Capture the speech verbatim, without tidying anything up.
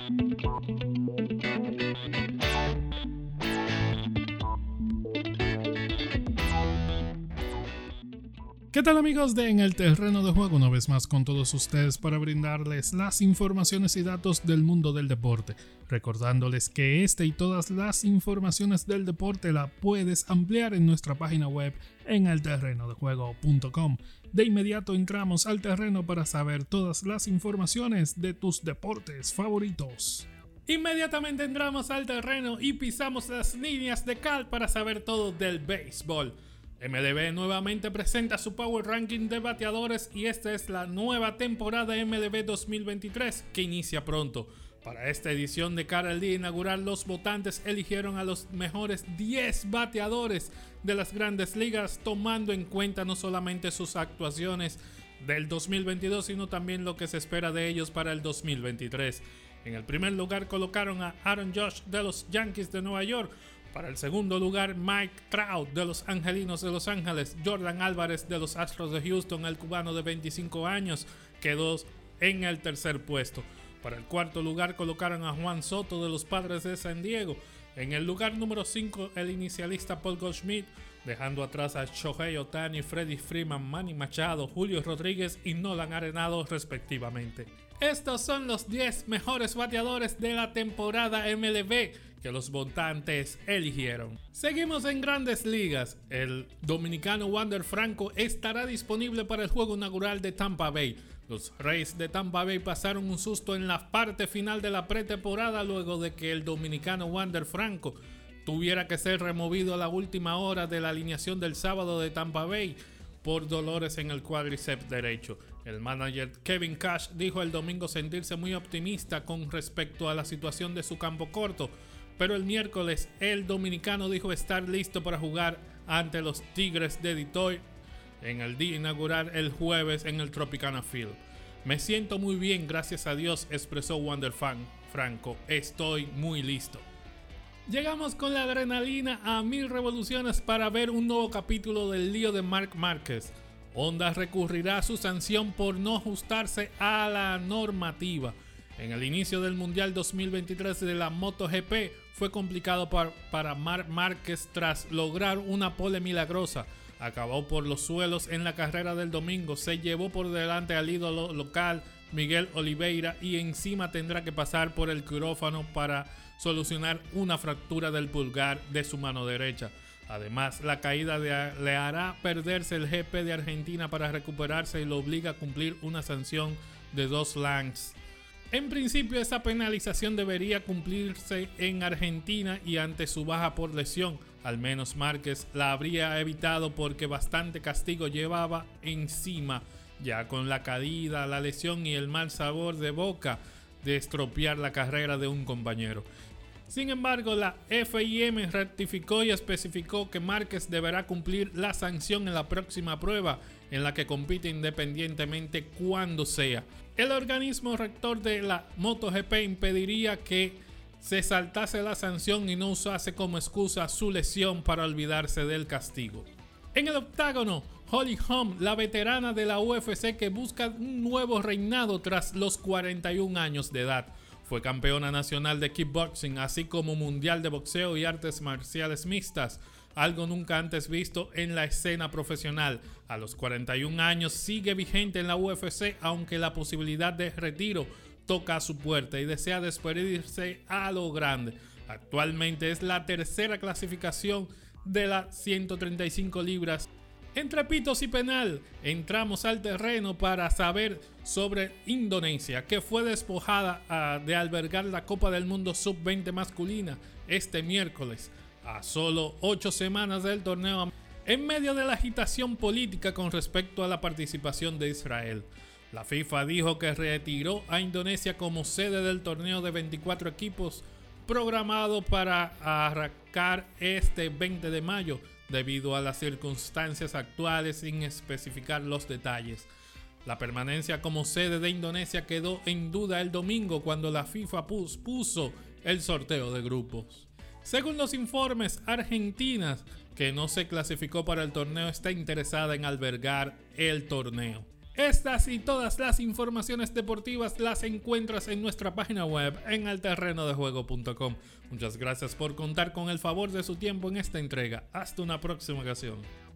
¿Qué tal amigos de En el Terreno de Juego? Una vez más con todos ustedes para brindarles las informaciones y datos del mundo del deporte. Recordándoles que este y todas las informaciones del deporte la puedes ampliar en nuestra página web en el terreno de juego punto com. De inmediato entramos al terreno para saber todas las informaciones de tus deportes favoritos. Inmediatamente entramos al terreno y pisamos las líneas de cal para saber todo del béisbol. M L B nuevamente presenta su Power Ranking de bateadores y esta es la nueva temporada M L B dos mil veintitrés que inicia pronto. Para esta edición de cara al día inaugural, los votantes eligieron a los mejores diez bateadores de las grandes ligas, tomando en cuenta no solamente sus actuaciones del dos mil veintidós, sino también lo que se espera de ellos para el dos mil veintitrés. En el primer lugar colocaron a Aaron Judge de los Yankees de Nueva York. Para el segundo lugar, Mike Trout de los Angelinos de Los Ángeles. Jordan Álvarez de los Astros de Houston, el cubano de veinticinco años, quedó en el tercer puesto. Para el cuarto lugar colocaron a Juan Soto de los Padres de San Diego. En el lugar número cinco, el inicialista Paul Goldschmidt, dejando atrás a Shohei Ohtani, Freddie Freeman, Manny Machado, Julio Rodríguez y Nolan Arenado respectivamente. Estos son los diez mejores bateadores de la temporada M L B que los votantes eligieron. Seguimos en Grandes Ligas. El dominicano Wander Franco estará disponible para el juego inaugural de Tampa Bay. Los Rays de Tampa Bay pasaron un susto en la parte final de la pretemporada luego de que el dominicano Wander Franco tuviera que ser removido a la última hora de la alineación del sábado de Tampa Bay por dolores en el cuádriceps derecho. El manager Kevin Cash dijo el domingo sentirse muy optimista con respecto a la situación de su campo corto, pero el miércoles el dominicano dijo estar listo para jugar ante los Tigres de Detroit en el día inaugural el jueves en el Tropicana Field. Me siento muy bien, gracias a Dios, expresó Wander Franco. Estoy muy listo. Llegamos con la adrenalina a mil revoluciones para ver un nuevo capítulo del lío de Marc Márquez. Honda recurrirá a su sanción por no ajustarse a la normativa. En el inicio del Mundial dos mil veintitrés de la MotoGP fue complicado para, para Marc Márquez tras lograr una pole milagrosa. Acabó por los suelos en la carrera del domingo, se llevó por delante al ídolo local Miguel Oliveira y encima tendrá que pasar por el quirófano para solucionar una fractura del pulgar de su mano derecha. Además, la caída de, le hará perderse el G P de Argentina para recuperarse y lo obliga a cumplir una sanción de dos laps. En principio, esa penalización debería cumplirse en Argentina y ante su baja por lesión. Al menos Márquez la habría evitado porque bastante castigo llevaba encima, ya con la caída, la lesión y el mal sabor de boca de estropear la carrera de un compañero. Sin embargo, la F I M rectificó y especificó que Márquez deberá cumplir la sanción en la próxima prueba en la que compite independientemente cuando sea. El organismo rector de la MotoGP impediría que se saltase la sanción y no usase como excusa su lesión para olvidarse del castigo. En el octágono, Holly Holm, la veterana de la U F C que busca un nuevo reinado tras los cuarenta y un años de edad. Fue campeona nacional de kickboxing, así como mundial de boxeo y artes marciales mixtas, algo nunca antes visto en la escena profesional. A los cuarenta y un años sigue vigente en la U F C, aunque la posibilidad de retiro toca a su puerta y desea despedirse a lo grande. Actualmente es la tercera clasificación de las ciento treinta y cinco libras. Entre pitos y penal, entramos al terreno para saber sobre Indonesia, que fue despojada uh, de albergar la Copa del Mundo sub veinte masculina este miércoles, a solo ocho semanas del torneo, en medio de la agitación política con respecto a la participación de Israel. La FIFA dijo que retiró a Indonesia como sede del torneo de veinticuatro equipos programado para arrancar este veinte de mayo, debido a las circunstancias actuales sin especificar los detalles. La permanencia como sede de Indonesia quedó en duda el domingo cuando la FIFA puso el sorteo de grupos. Según los informes, Argentina, que no se clasificó para el torneo, está interesada en albergar el torneo. Estas y todas las informaciones deportivas las encuentras en nuestra página web en el terreno de juego punto com. Muchas gracias por contar con el favor de su tiempo en esta entrega. Hasta una próxima ocasión.